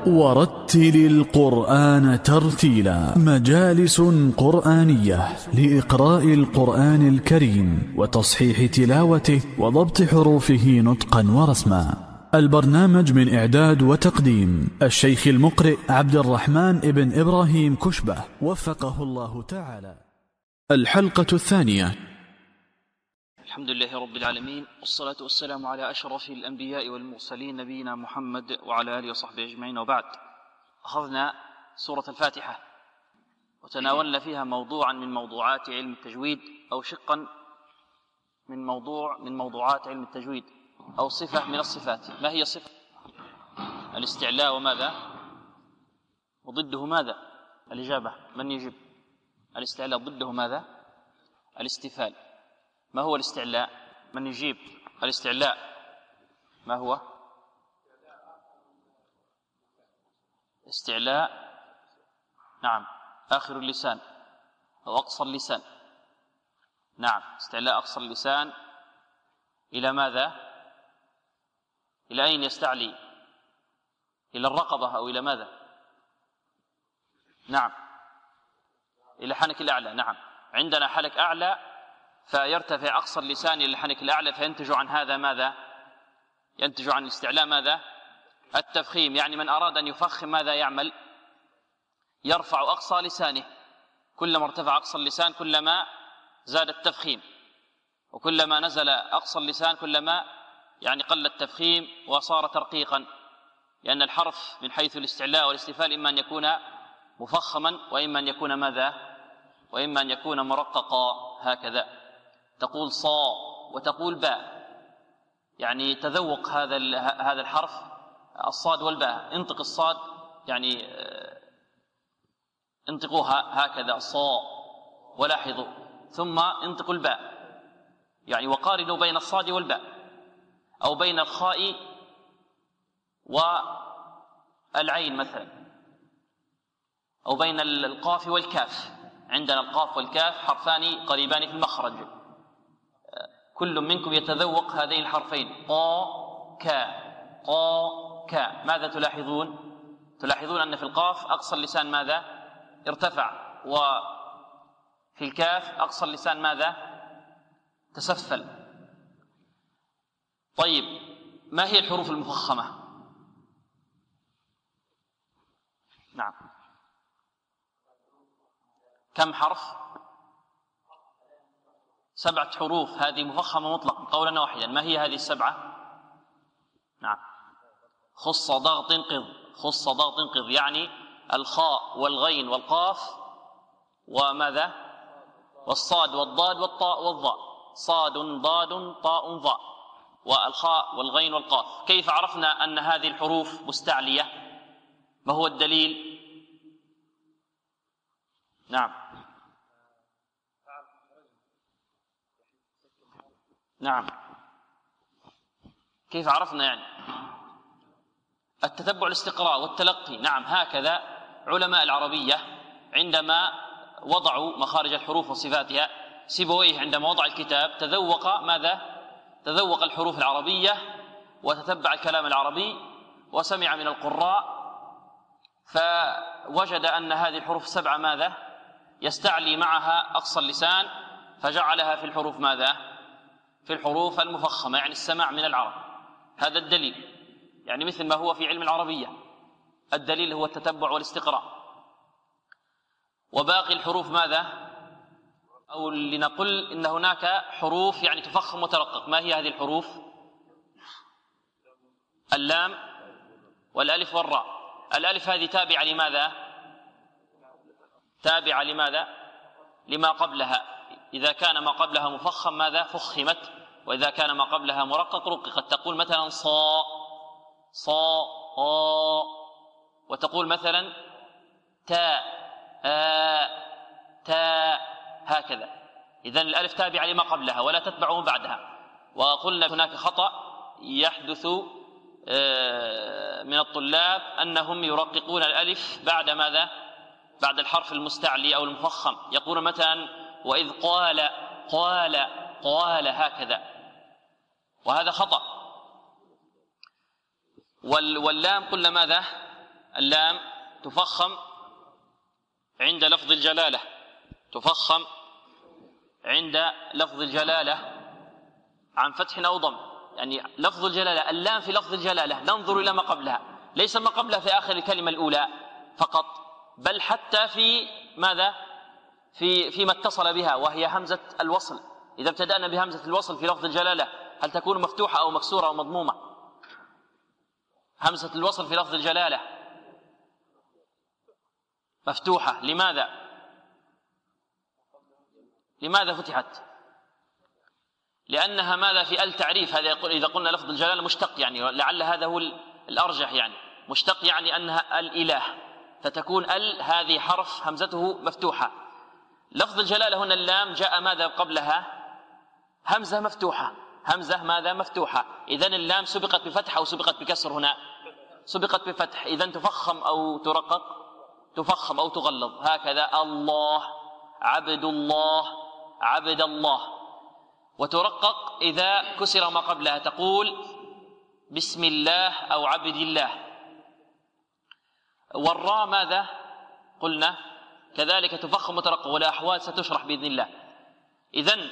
ورتل القرآن ترتيلا. مجالس قرآنية لإقراء القرآن الكريم وتصحيح تلاوته وضبط حروفه نطقا ورسما. البرنامج من إعداد وتقديم الشيخ المقرئ عبد الرحمن ابن إبراهيم كشبة وفقه الله تعالى. الحلقة الثانية. الحمد لله رب العالمين، والصلاة والسلام على أشرف الأنبياء والمرسلين نبينا محمد وعلى آله وصحبه أجمعين، وبعد. أخذنا سورة الفاتحة وتناولنا فيها موضوعا من موضوعات علم التجويد، أو شقا من موضوعات علم التجويد، أو صفة من الصفات. ما هي صفة؟ الاستعلاء، وماذا؟ وضده ماذا؟ الإجابة، من يجيب؟ الاستعلاء ضده ماذا؟ الاستفال. ما هو الاستعلاء؟ من يجيب؟ الاستعلاء ما هو؟ استعلاء، نعم، آخر اللسان أو أقصى اللسان. نعم، استعلاء أقصى اللسان. إلى ماذا؟ إلى أين يستعلي؟ إلى الرقبة أو إلى ماذا؟ نعم، إلى حنك الأعلى. نعم، عندنا حنك أعلى، فيرتفع أقصى اللسان إلى الحنك الأعلى، فينتج عن هذا ماذا؟ ينتج عن الاستعلاء ماذا؟ التفخيم. يعني من أراد أن يفخم ماذا يعمل؟ يرفع أقصى لسانه. كلما ارتفع أقصى اللسان كلما زاد التفخيم، وكلما نزل أقصى اللسان كلما قل التفخيم وصار ترقيقا، لأن الحرف من حيث الاستعلاء والاستفال إما أن يكون مفخما وإما أن يكون ماذا؟ وإما أن يكون مرققا. هكذا تقول صا وتقول باء، يعني تذوق هذا الحرف، الصاد والباء. انطق الصاد، يعني انطقوها هكذا صا، ولاحظوا، ثم انطقوا الباء، يعني وقارنوا بين الصاد والباء، أو بين الخاء والعين مثلا، أو بين القاف والكاف. عندنا القاف والكاف حرفان قريبان في المخرج، كل منكم يتذوق هذين الحرفين قا كا قا كا. ماذا تلاحظون؟ تلاحظون أن في القاف أقصى اللسان ماذا؟ ارتفع، وفي الكاف أقصى اللسان ماذا؟ تسفل. طيب، ما هي الحروف المفخمة؟ نعم، كم حرف؟ 7 حروف، هذه مفخمة مطلقا قولا واحدا. ما هي هذه ال7؟ نعم، خص ضغط قض. خص ضغط قض، يعني الخاء والغين والقاف وماذا؟ والصاد والضاد والطاء والظاء. صاد ضاد طاء ظاء، والخاء والغين والقاف. كيف عرفنا أن هذه الحروف مستعلية؟ ما هو الدليل؟ نعم نعم، كيف عرفنا؟ التتبع، الاستقراء والتلقي. نعم، هكذا علماء العربية عندما وضعوا مخارج الحروف وصفاتها. سيبويه عندما وضع الكتاب تذوق ماذا؟ تذوق الحروف العربية وتتبع الكلام العربي وسمع من القراء، فوجد أن هذه الحروف 7 ماذا؟ يستعلي معها أقصى اللسان، فجعلها في الحروف ماذا؟ في الحروف المفخمة، يعني السماع من العرب. هذا الدليل، يعني مثل ما هو في علم العربية، الدليل هو التتبع والاستقراء. وباقي الحروف ماذا؟ أو لنقل إن هناك حروف تفخم وترقق. ما هي هذه الحروف؟ اللام والألف والراء. الألف هذه تابعة لماذا؟ تابعة لماذا؟ لما قبلها. إذا كان ما قبلها مفخم ماذا؟ فخمت، وإذا كان ما قبلها مرقق رققت. تقول مثلا صا صا آ، وتقول مثلا تا تا، هكذا. إذن الألف تابعة لما قبلها ولا تتبع من بعدها. وقلنا هناك خطأ يحدث من الطلاب أنهم يرققون الألف بعد ماذا؟ بعد الحرف المستعلي أو المفخم. يقول مثلا وإذ قال قال قال، هكذا، وهذا خطأ. واللام قلنا ماذا؟ اللام تفخم عند لفظ الجلالة، تفخم عند لفظ الجلالة عن فتح أو ضم. يعني لفظ الجلالة، اللام في لفظ الجلالة ننظر إلى ما قبلها، ليس ما قبلها في آخر الكلمة الأولى فقط، بل حتى في ماذا؟ فيما اتصل بها، وهي همزة الوصل. إذا ابتدأنا بهمزة الوصل في لفظ الجلالة هل تكون مفتوحة أو مكسورة أو مضمومة؟ همزة الوصل في لفظ الجلالة مفتوحة. لماذا؟ لماذا فتحت؟ لأنها ماذا؟ في التعريف. هذا يقول إذا قلنا لفظ الجلالة مشتق، يعني لعل هذا هو الأرجح، يعني مشتق يعني أنها الإله، فتكون هذه حرف همزته مفتوحة. لفظ الجلالة هنا اللام جاء ماذا قبلها؟ همزة مفتوحة، همزة ماذا؟ مفتوحة. إذن اللام سبقت بفتح أو سبقت بكسر؟ هنا سبقت بفتح. إذن تفخم أو ترقق؟ تفخم أو تغلظ. هكذا الله، عبد الله، عبد الله. وترقق إذا كسر ما قبلها، تقول بسم الله أو عبد الله. والراء ماذا قلنا؟ كذلك تفخم وترقق، ولا أحوال ستشرح بإذن الله. إذن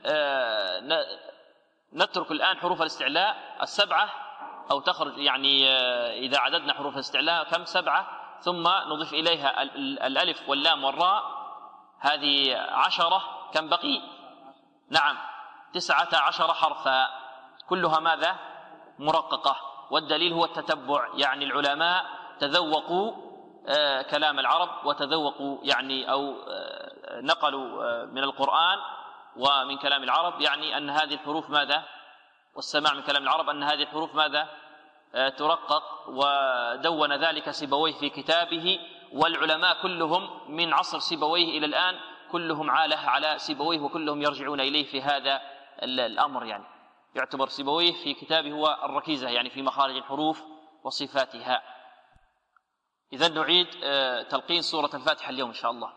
نترك الآن حروف الاستعلاء السبعة، أو تخرج يعني إذا عددنا حروف الاستعلاء كم؟ 7، ثم نضيف إليها الألف واللام والراء، هذه 10. كم بقي؟ نعم 19 حرفا، كلها ماذا؟ مرققة. والدليل هو التتبع، يعني العلماء تذوقوا كلام العرب، وتذوقوا يعني أو نقلوا من القرآن ومن كلام العرب يعني أن هذه الحروف ماذا؟ والسماع من كلام العرب أن هذه الحروف ماذا؟ ترقق. ودون ذلك سيبويه في كتابه، والعلماء كلهم من عصر سيبويه إلى الآن كلهم عاله على سيبويه، وكلهم يرجعون إليه في هذا الأمر. يعني يعتبر سيبويه في كتابه هو الركيزة يعني في مخارج الحروف وصفاتها. إذن نعيد تلقين سورة الفاتحة اليوم إن شاء الله.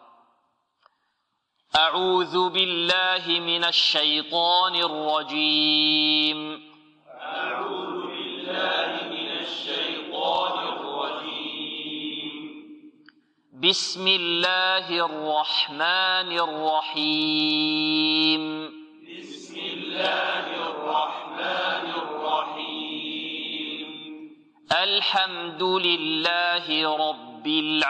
أعوذ بالله من الشيطان الرجيم. أعوذ بالله من الشيطان الرجيم. بسم الله الرحمن الرحيم. بسم الله الرحمن الرحيم. الحمد لله رب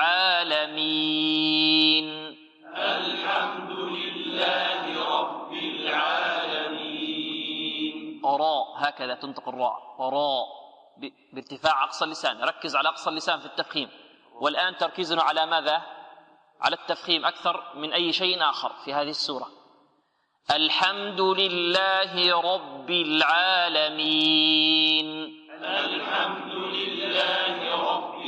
العالمين. الحمد لله رب العالمين. راء، هكذا تنطق الراء، راء بارتفاع أقصى اللسان. ركز على أقصى اللسان في التفخيم، والآن تركيزنا على ماذا؟ على التفخيم أكثر من أي شيء آخر في هذه السورة. الحمد لله رب العالمين. الحمد لله رب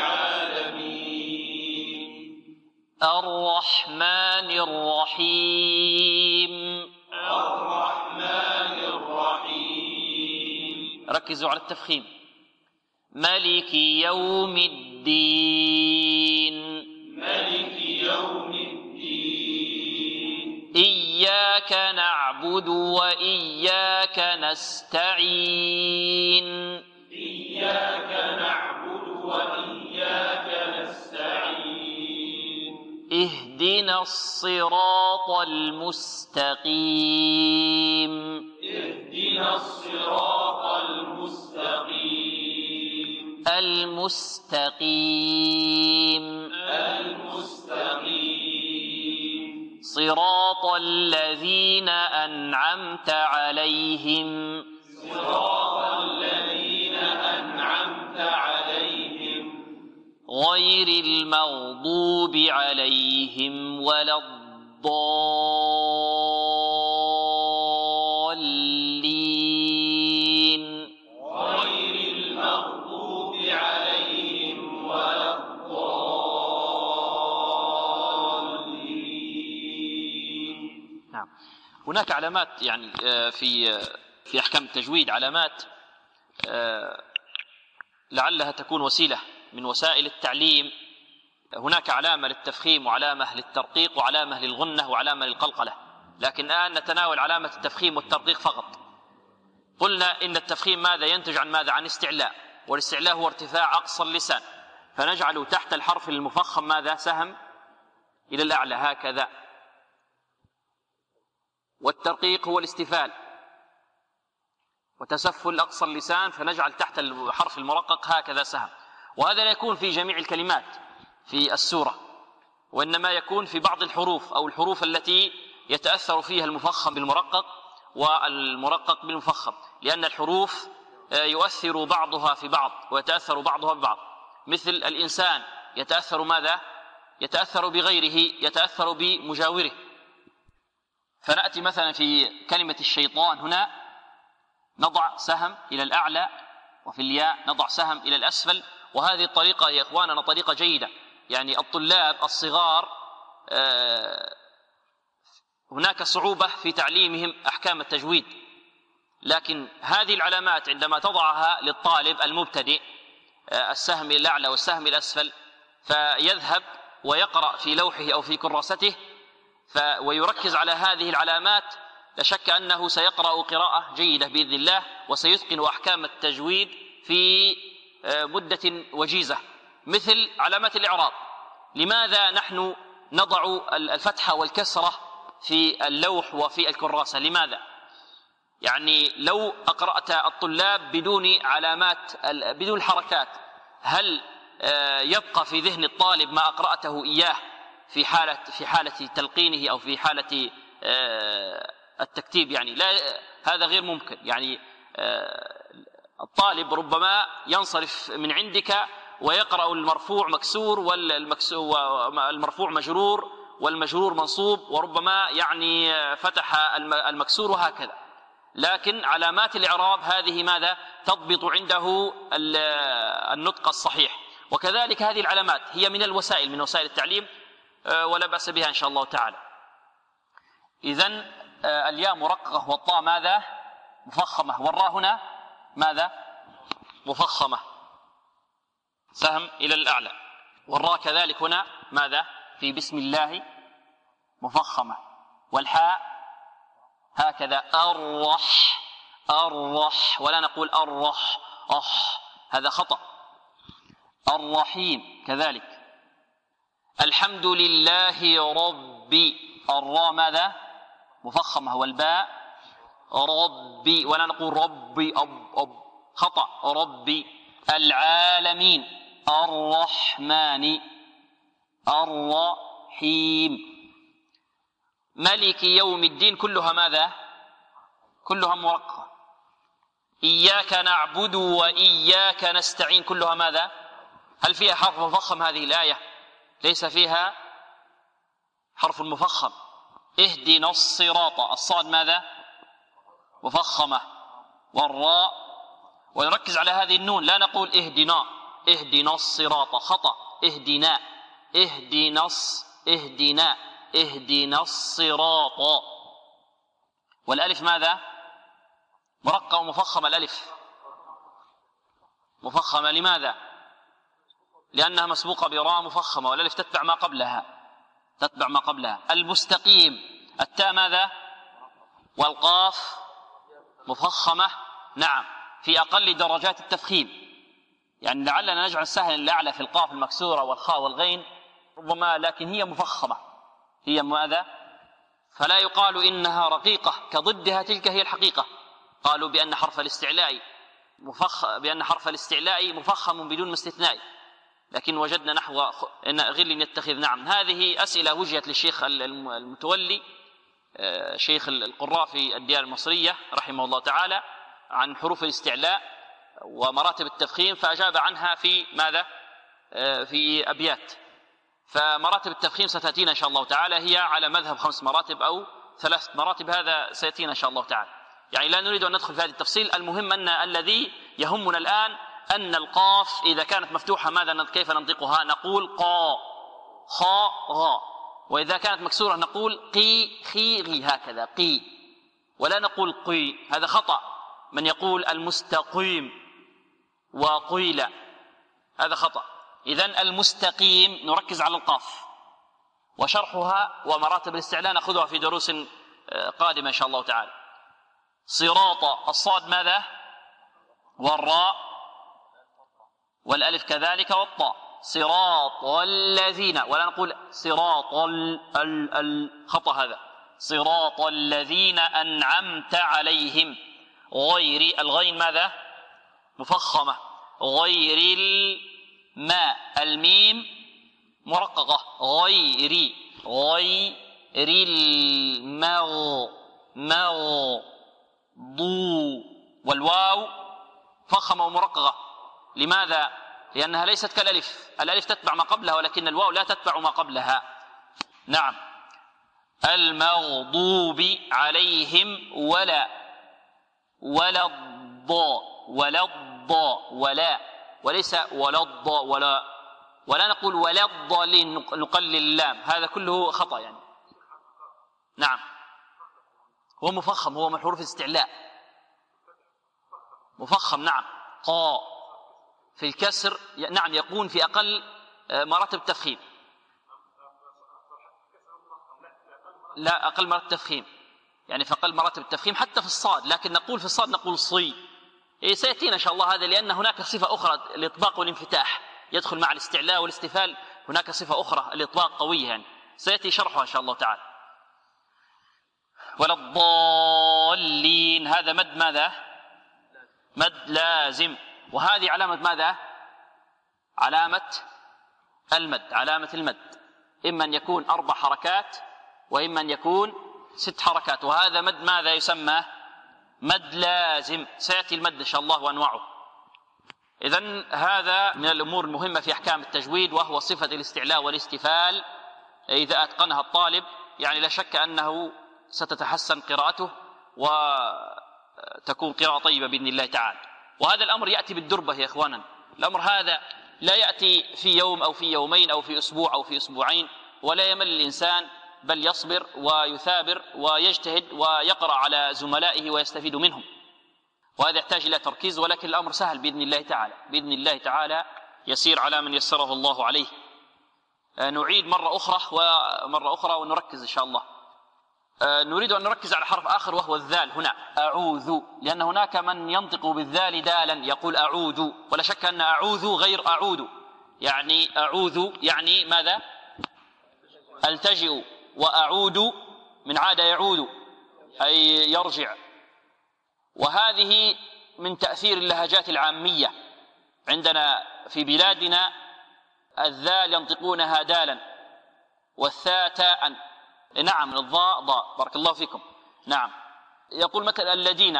العالمين. الرحمن الرحيم. الرحمن الرحيم. ركزوا على التفخيم. ملك يوم الدين. ملك يوم الدين. إياك نعبد وإياك نستعين. إياك نعبد وإياك نستعين. اهدنا الصراط المستقيم. اهدنا الصراط المستقيم. المستقيم. المستقيم. صراط الذين أنعمت عليهم. صراط الذين أنعمت عليهم. غير المغضوب عليهم ولا الضالين. غير المغضوب عليهم ولا الضالين. نعم. هناك علامات يعني في أحكام التجويد، علامات لعلها تكون وسيلة من وسائل التعليم. هناك علامة للتفخيم وعلامة للترقيق وعلامة للغنة وعلامة للقلقلة، لكن الآن نتناول علامة التفخيم والترقيق فقط. قلنا إن التفخيم ماذا ينتج عن ماذا؟ عن استعلاء، والاستعلاء هو ارتفاع أقصى اللسان، فنجعل تحت الحرف المفخم ماذا؟ سهم إلى الأعلى هكذا. والترقيق هو الاستفال وتسفل أقصى اللسان، فنجعل تحت الحرف المرقق هكذا سهم. وهذا لا يكون في جميع الكلمات في السورة، وإنما يكون في بعض الحروف أو الحروف التي يتأثر فيها المفخم بالمرقق والمرقق بالمفخم، لأن الحروف يؤثر بعضها في بعض ويتأثر بعضها ببعض. مثل الإنسان يتأثر ماذا؟ يتأثر بغيره، يتأثر بمجاوره. فنأتي مثلا في كلمة الشيطان هنا نضع سهم إلى الأعلى، وفي الياء نضع سهم إلى الأسفل. وهذه الطريقة يا إخواننا طريقة جيدة، يعني الطلاب الصغار هناك صعوبة في تعليمهم أحكام التجويد، لكن هذه العلامات عندما تضعها للطالب المبتدئ، السهم إلى الأعلى والسهم إلى الأسفل، فيذهب ويقرأ في لوحه أو في كراسته ويركز على هذه العلامات، لا شك أنه سيقرأ قراءة جيدة بإذن الله، وسيتقن أحكام التجويد في مدة وجيزة. مثل علامات الإعراب، لماذا نحن نضع الفتحة والكسرة في اللوح وفي الكراسة؟ لماذا؟ يعني لو أقرأت الطلاب بدون علامات بدون حركات، هل يبقى في ذهن الطالب ما أقرأته إياه في حالة تلقينه أو في حالة التكتيب؟ يعني لا، هذا غير ممكن. يعني الطالب ربما ينصرف من عندك ويقرأ المرفوع مكسور والمرفوع مجرور والمجرور منصوب، وربما يعني فتح المكسور وهكذا. لكن علامات الإعراب هذه ماذا؟ تضبط عنده النطق الصحيح. وكذلك هذه العلامات هي من الوسائل، من وسائل التعليم، ولا بأس بها إن شاء الله تعالى. إذن الياء مرققة والطاء ماذا؟ مفخمة، والراء هنا ماذا؟ مفخمة، سهم إلى الأعلى. والراء كذلك هنا ماذا؟ في بسم الله مفخمة. والحاء هكذا الرح، ولا نقول الرح هذا خطأ. الرحيم كذلك. الحمد لله ربي، الراء ماذا؟ مفخمة. والباء ربي، ولا نقول ربي خطأ، ربي. العالمين، الرحمن، الرحيم. ملك يوم الدين، كلها ماذا؟ كلها مرققة. إياك نعبد وإياك نستعين، كلها ماذا؟ هل فيها حرف مفخم هذه الآية؟ ليس فيها حرف مفخم. اهدنا الصراط، الصاد ماذا؟ مفخمة. والراء، ونركز على هذه النون، لا نقول اهدنا الصراط، خطأ. اهدنا الصراط. والألف ماذا؟ مرقة ومفخمة. الألف مفخمة، لماذا؟ لأنها مسبوقة براء مفخمة، والألف تتبع ما قبلها. المستقيم، التاء ماذا؟ والقاف مفخمة، نعم، في أقل درجات التفخيم. يعني لعلنا نجعل السهل الأعلى في القاف المكسورة والخاء والغين ربما، لكن هي مفخمة. هي ماذا؟ فلا يقال إنها رقيقة كضدها تلك هي الحقيقة. قالوا بأن حرف الاستعلاء مفخم بدون استثناء، لكن وجدنا نحو غل يتخذ. نعم، هذه أسئلة وجهت للشيخ المتولي شيخ القراء في الديار المصرية رحمه الله تعالى عن حروف الاستعلاء ومراتب التفخيم، فأجاب عنها في ماذا؟ في أبيات. فمراتب التفخيم ستأتينا إن شاء الله تعالى، هي على مذهب 5 مراتب أو 3 مراتب، هذا سيأتينا إن شاء الله تعالى. يعني لا نريد أن ندخل في هذه التفصيل، المهم أن الذي يهمنا الآن أن القاف إذا كانت مفتوحة ماذا كيف ننطقها؟ نقول قا خا غا، وإذا كانت مكسورة نقول قي خي غي، هكذا قي، ولا نقول قي. هذا خطأ. من يقول المستقيم وقيل، هذا خطأ. إذن المستقيم نركز على القاف، وشرحها ومراتب الاستعلاء نأخذها في دروس قادمة إن شاء الله تعالى. صراط، الصاد ماذا؟ والراء والألف كذلك والطاء. صراط الذين، ولا نقول صراط الخطأ هذا، صراط الذين أنعمت عليهم. غير الغين ماذا؟ مفخمة. غير الماء الميم مرققة. غير المغضوب، والواو فخمة ومرققة. لماذا؟ لأنها ليست كالألف، الألف تتبع ما قبلها ولكن الواو لا تتبع ما قبلها. نعم. المغضوب عليهم ولا الضاء وليس ولا الضاء ولا نقول ولا الضالين نقلل اللام، هذا كله خطأ يعني. نعم. هو مفخم، هو من حروف الاستعلاء مفخم. نعم. قا في الكسر نعم يكون في أقل مراتب التفخيم، لا أقل مراتب التفخيم يعني في أقل مراتب التفخيم حتى في الصاد، لكن نقول في الصاد نقول صي. سيأتينا إن شاء الله هذا، لأن هناك صفة أخرى الإطباق والانفتاح يدخل مع الاستعلاء والاستفال، هناك صفة أخرى الإطباق قوية يعني سيأتي شرحها إن شاء الله تعالى. ولا الضالين هذا مد ماذا؟ مد لازم، وهذه علامة ماذا؟ علامة المد. علامة المد إما أن يكون 4 حركات وإما أن يكون 6 حركات، وهذا مد ماذا يسمى؟ مد لازم. سيأتي المد إن شاء الله وأنواعه. إذن هذا من الأمور المهمة في أحكام التجويد، وهو صفة الاستعلاء والاستفال. إذا أتقنها الطالب يعني لا شك أنه ستتحسن قراءته وتكون قراءة طيبة بإذن الله تعالى. وهذا الأمر يأتي بالدربة يا إخوانا، الأمر هذا لا يأتي في يوم أو في يومين أو في أسبوع أو في أسبوعين، ولا يمل الإنسان، بل يصبر ويثابر ويجتهد ويقرأ على زملائه ويستفيد منهم، وهذا يحتاج إلى تركيز، ولكن الأمر سهل بإذن الله تعالى. بإذن الله تعالى يسير على من يسره الله عليه. نعيد مرة أخرى ونركز إن شاء الله. نريد أن نركز على حرف آخر وهو الذال هنا، أعوذ، لأن هناك من ينطق بالذال دالا يقول أعوذ، ولا شك أن أعوذ غير أعوذ. يعني أعوذ يعني ماذا؟ ألتجئ، وأعود من عاد يعود أي يرجع. وهذه من تأثير اللهجات العامية. عندنا في بلادنا الذال ينطقونها دالا والثاء تاء. نعم. الضاء ضاء، بارك الله فيكم. نعم. يقول مثلا الذين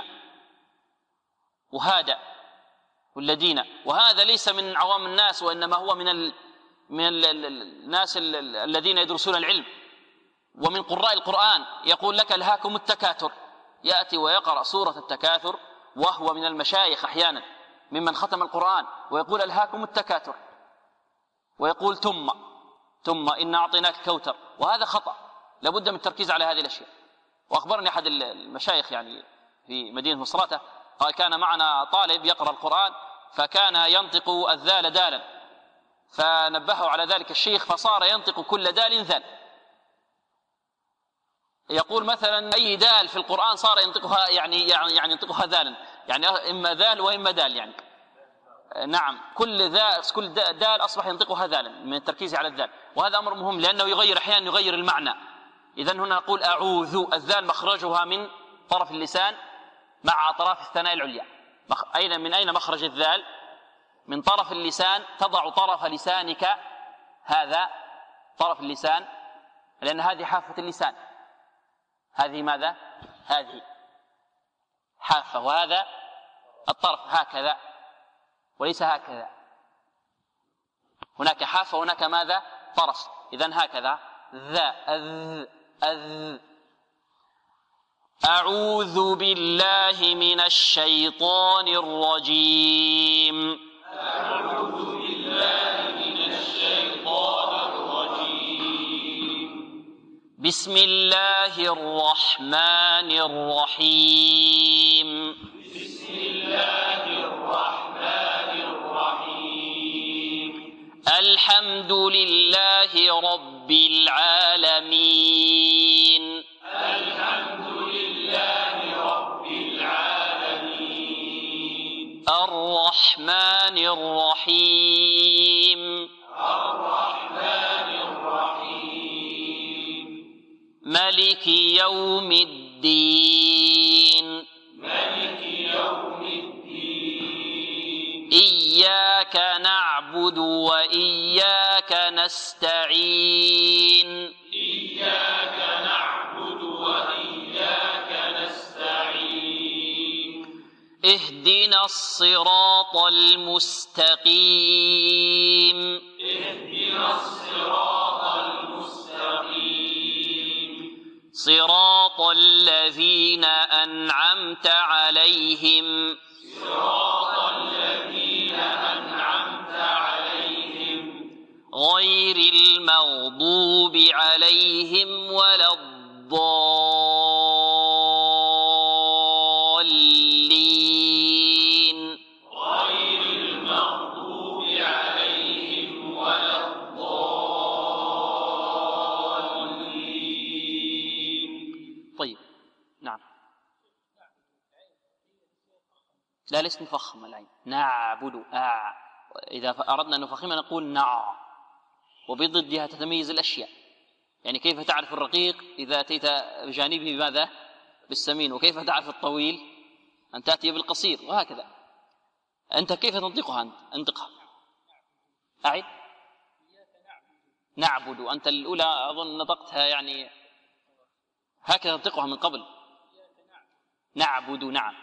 وهذا والذين، وهذا ليس من عوام الناس وإنما هو من الناس الذين يدرسون العلم ومن قراء القرآن. يقول لك ألهاكم التكاثر، يأتي ويقرأ سورة التكاثر وهو من المشايخ أحيانا ممن ختم القرآن، ويقول ألهاكم التكاثر، ويقول ثم إن أعطيناك الكوثر، وهذا خطأ. لابد من التركيز على هذه الأشياء. وأخبرني أحد المشايخ يعني في مدينة مصراتة قال كان معنا طالب يقرأ القرآن فكان ينطق الذال دالا، فنبهه على ذلك الشيخ فصار ينطق كل دال ذال. يقول مثلا أي دال في القرآن صار ينطقها يعني ينطقها ذالا، يعني إما ذال وإما دال يعني. نعم. كل دال أصبح ينطقها ذالا من التركيز على الذال، وهذا أمر مهم لأنه يغير أحيانا يغير المعنى. إذن هنا نقول أعوذ، الذال مخرجها من طرف اللسان مع أطراف الثنايا العليا. من أين مخرج الذال؟ من طرف اللسان. تضع طرف لسانك، هذا طرف اللسان، لأن هذه حافة اللسان. هذه ماذا؟ هذه حافة، وهذا الطرف هكذا وليس هكذا. هناك حافة وهناك ماذا؟ طرف. إذن هكذا ذا أذ. أعوذ بالله من الشيطان الرجيم. أعوذ بالله من الشيطان الرجيم. بسم الله الرحمن الرحيم. بسم الله الرحمن الرحيم. الحمد لله رب العالمين. الحمد لله رب العالمين. الرحمن الرحيم. مالك يوم الدين مالك يوم الدين إياك نعبد وإياك نستعين إياك نعبد وإياك نستعين اهدنا الصراط المستقيم اهدنا الصراط المستقيم صراط الذين أنعمت عليهم صراط الذين أنعمت عليهم غير المغضوب عليهم ولا الضالين غير المغضوب عليهم ولا الضالين. طيب نعم. لا ليس نفخم العين، نعبد إذا أردنا أن نفخمها نقول نع، وبضدها تتميز الأشياء. يعني كيف تعرف الرقيق إذا أتيت بجانبه بماذا؟ بالسمين. وكيف تعرف الطويل؟ أن تأتي بالقصير، وهكذا. أنت كيف تنطقها؟ أنت انطقها. أعد. نعبد. أنت الأولى أظن نطقتها يعني هكذا تنطقها من قبل. نعبد. نعم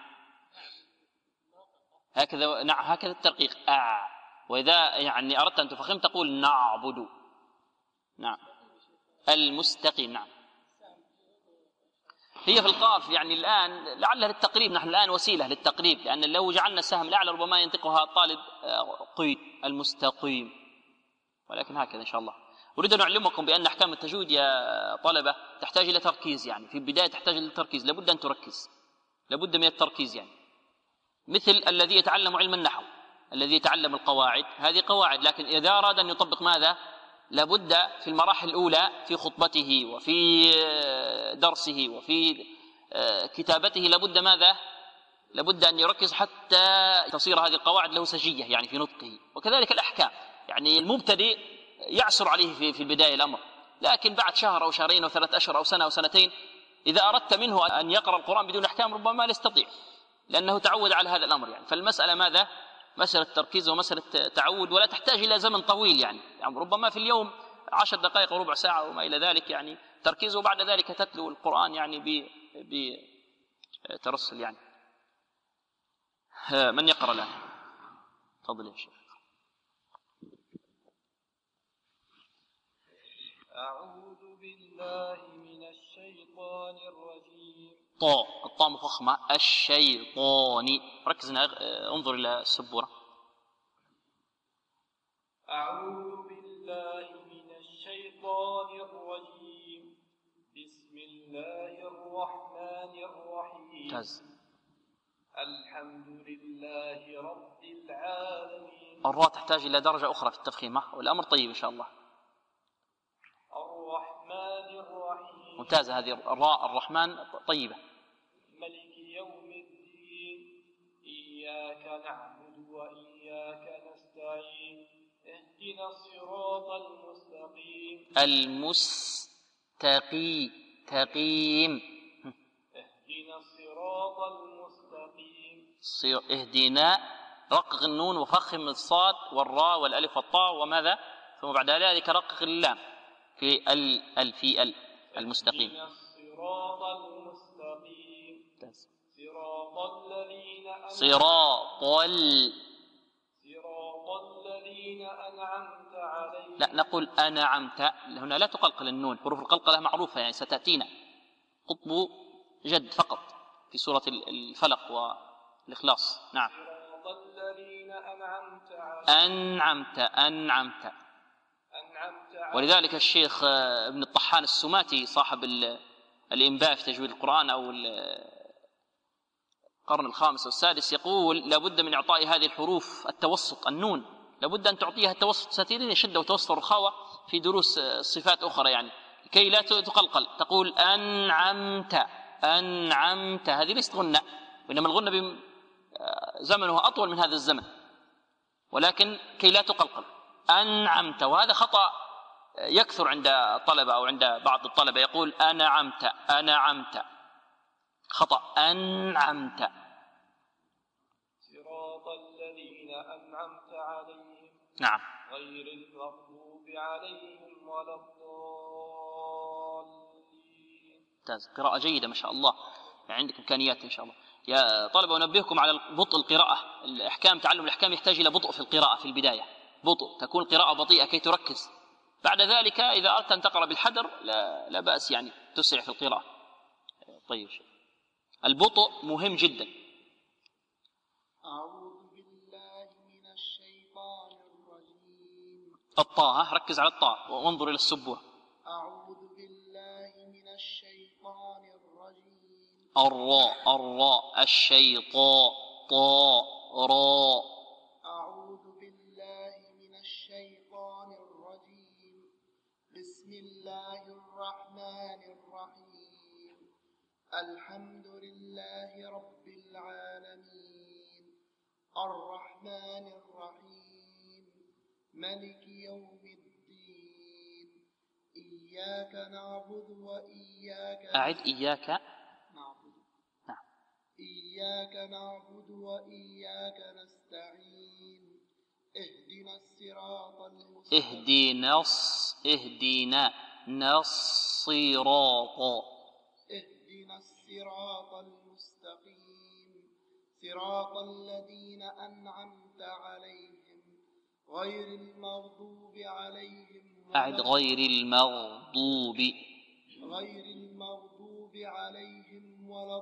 هكذا. نعم هكذا الترقيق. وإذا يعني أردت أن تفخم تقول نعبد. نعم المستقيم. نعم هي في القاف يعني الآن لعلها للتقريب، نحن الآن وسيلة للتقريب، لأن لو جعلنا السهم الأعلى ربما ينطقها الطالب المستقيم، ولكن هكذا إن شاء الله. أريد أن أعلمكم بأن أحكام التجويد يا طلبة تحتاج إلى تركيز، يعني في البداية تحتاج إلى التركيز، لابد أن تركز، لابد من التركيز. يعني مثل الذي يتعلم علم النحو، الذي يتعلم القواعد، هذه قواعد، لكن إذا أراد أن يطبق ماذا؟ لابد في المراحل الأولى في خطبته وفي درسه وفي كتابته لابد ماذا؟ لابد أن يركز حتى تصير هذه القواعد له سجية يعني في نطقه. وكذلك الأحكام، يعني المبتدئ يعسر عليه في البداية الأمر، لكن بعد شهر أو شهرين أو 3 أشهر أو سنة أو سنتين إذا أردت منه أن يقرأ القرآن بدون أحكام ربما لا يستطيع، لأنه تعود على هذا الأمر. يعني فالمسألة ماذا؟ مسألة تركيز ومسألة تعود، ولا تحتاج إلى زمن طويل، يعني ربما في اليوم 10 دقائق وربع ساعة وما إلى ذلك يعني تركيز، وبعد ذلك تتلو القرآن يعني بترسل. يعني من يقرأ الآن؟ تفضل يا شيخ. أعوذ بالله من الشيطان الرجيم. الطاء مفخمة. الشيطان. ركز، انظر إلى السبورة. أعوذ بالله من الشيطان الرجيم. بسم الله الرحمن الرحيم. ممتاز. الحمد لله رب العالمين. الراء تحتاج إلى درجة أخرى في التفخيم، والأمر طيب إن شاء الله. الرحمن الرحيم. ممتازة هذه الراء الرحمن طيبة. ملك يوم الدين إياك نعبد وإياك نستعين اهدنا الصراط المستقيم. تقيم. اهدنا الصراط المستقيم. اهدنا، رقق النون وفخم الصاد والراء والألف والطاء وماذا، ثم بعد ذلك رقق اللام في في المستقيم. اهدنا الصراط المستقيم. صراط الذين صراط الذين أنعمت عليهم. لا نقول أنعمت، هنا لا تقلقل النون، حروف القلقلة معروفة يعني ستأتينا، قطب جد فقط في سورة الفلق والإخلاص. نعم. صراط الذين أنعمت عليهم. أنعمت. ولذلك الشيخ ابن الطحان السماتي صاحب الإنباء في تجويد القرآن أو القرن الخامس والسادس يقول لابد من إعطاء هذه الحروف التوسط. النون لابد أن تعطيها التوسط، ستجدين شدة وتوسط ورخاوة في دروس صفات أخرى يعني كي لا تقلقل. تقول أنعمت، هذه ليست غنة، وإنما الغنة زمنها أطول من هذا الزمن، ولكن كي لا تقلقل. أنعمت، وهذا خطأ يكثر عند الطلبة أو عند بعض الطلبة يقول أنعمت أنعمت، خطأ، أنعمت. صراط الذين أنعمت عليهم نعم. غير المغضوب عليهم ولا الضالين. ممتاز، قراءة جيدة ما شاء الله، يعني عندك إمكانيات إن شاء الله. يا طلبة أنبهكم على بطء القراءة. الأحكام، تعلم الأحكام يحتاج إلى بطء في القراءة في البداية، بطء، تكون القراءة بطيئة كي تركز. بعد ذلك إذا أردت أن تقرأ بالحذر لا بأس، يعني تسرع في القراءة. طيب، البطء مهم جدا. أعوذ بالله من الشيطان الرجيم. الطاء، ركز على الطاء وانظر إلى السبوة. أعوذ بالله من الشيطان الرجيم. الراء، الراء، الشيطاء، طاء، راء. أعوذ بالله من الشيطان الرجيم. بسم الله الرحمن الرحيم. الحمد لله رب العالمين. الرحمن الرحيم. ملك يوم الدين. إياك نعبد وإياك أعد، إياك نعبد. نعم. إياك نعبد وإياك نستعين. اهدنا الصراط المستقيم. اهدنا الصراط. اهدنا الصراط المستقيم. صراط الذين أنعمت عليهم غير المغضوب عليهم أعد، غير المغضوب. غير المغضوب عليهم ولا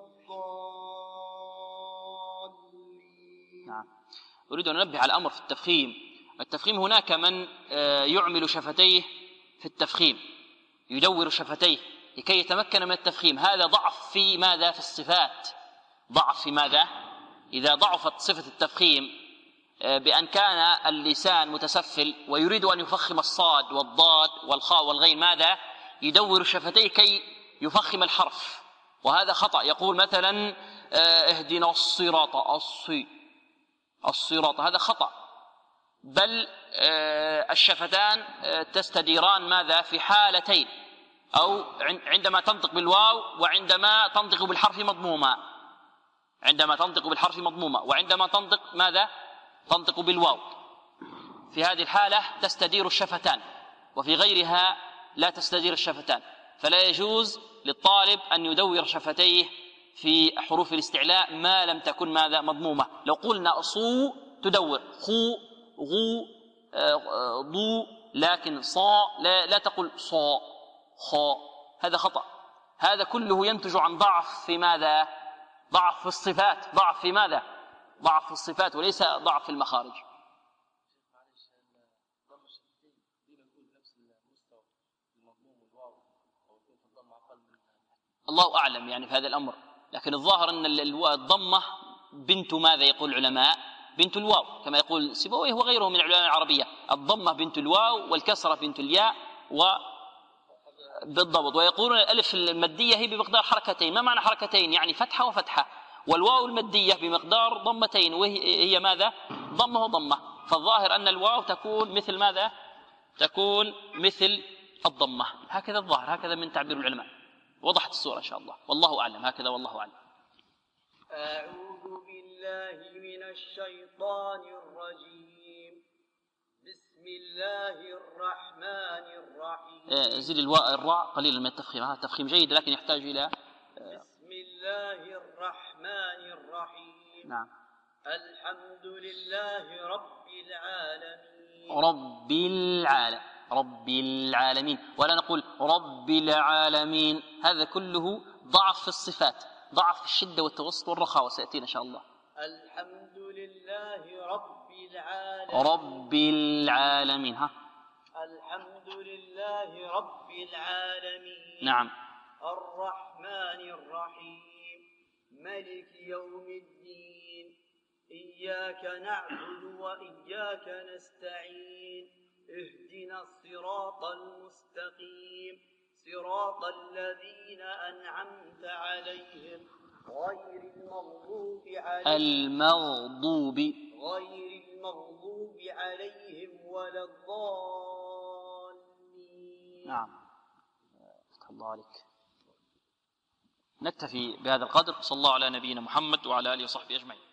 الضالين. نعم. أريد أن أنبه على أمر في التفخيم. التفخيم هناك من يعمل شفتيه في التفخيم، يدور شفتيه لكي يتمكن من التفخيم. هذا ضعف في ماذا؟ في الصفات. ضعف في ماذا؟ إذا ضعفت صفة التفخيم بأن كان اللسان متسفل ويريد أن يفخم الصاد والضاد والخاء والغين، ماذا؟ يدور شفتيه كي يفخم الحرف، وهذا خطأ. يقول مثلا اهدنا الصراط، الصراط، هذا خطأ. بل الشفتان تستديران ماذا؟ في حالتين، أو عندما تنطق بالواو وعندما تنطق بالحرف مضمومة، عندما تنطق بالحرف مضمومة وعندما تنطق ماذا؟ تنطق بالواو. في هذه الحالة تستدير الشفتان، وفي غيرها لا تستدير الشفتان. فلا يجوز للطالب أن يدور شفتيه في حروف الاستعلاء ما لم تكن ماذا؟ مضمومة. لو قلنا صو تدور، خو، غو، ضو، لكن صا لا تقل صا، خا، هذا خطأ. هذا كله ينتج عن ضعف في ماذا؟ ضعف في الصفات. ضعف في ماذا؟ ضعف في الصفات وليس ضعف في المخارج. الله أعلم يعني في هذا الأمر، لكن الظاهر أن الضمة بنت ماذا يقول العلماء؟ بنت الواو، كما يقول سيبويه وغيره من العلماء العربية. الضمة بنت الواو والكسرة بنت الياء بالضبط. ويقولون الألف المادية هي بمقدار حركتين. ما معنى حركتين؟ يعني فتحة وفتحة. والواو المادية بمقدار ضمتين، وهي ماذا؟ ضمة وضمة. فالظاهر أن الواو تكون مثل ماذا؟ تكون مثل الضمة. هكذا الظاهر، هكذا من تعبير العلماء. وضحت الصورة إن شاء الله، والله أعلم. هكذا والله أعلم. أعوذ بالله من الشيطان الرجيم. بسم الله الرحمن الرحيم. زد الراء قليلا من التفخيم. هذا تفخيم جيد لكن يحتاج إلى بسم الله الرحمن الرحيم. نعم. الحمد لله رب العالمين. رب العالمين، ولا نقول رب العالمين. هذا كله ضعف في الصفات، ضعف في الشدة والتوسط والرخاوة، سيأتينا إن شاء الله. الحمد لله رب العالمين. رب العالمين. الحمد لله رب العالمين. نعم. الرحمن الرحيم. ملك يوم الدين. إياك نعبد وإياك نستعين. اهدنا الصراط المستقيم. صراط الذين أنعمت عليهم غير المغضوب عليهم ولا الضالين. نعم. فتح الله عليك. نكتفي بهذا القدر. صلى الله على نبينا محمد وعلى آله وصحبه أجمعين.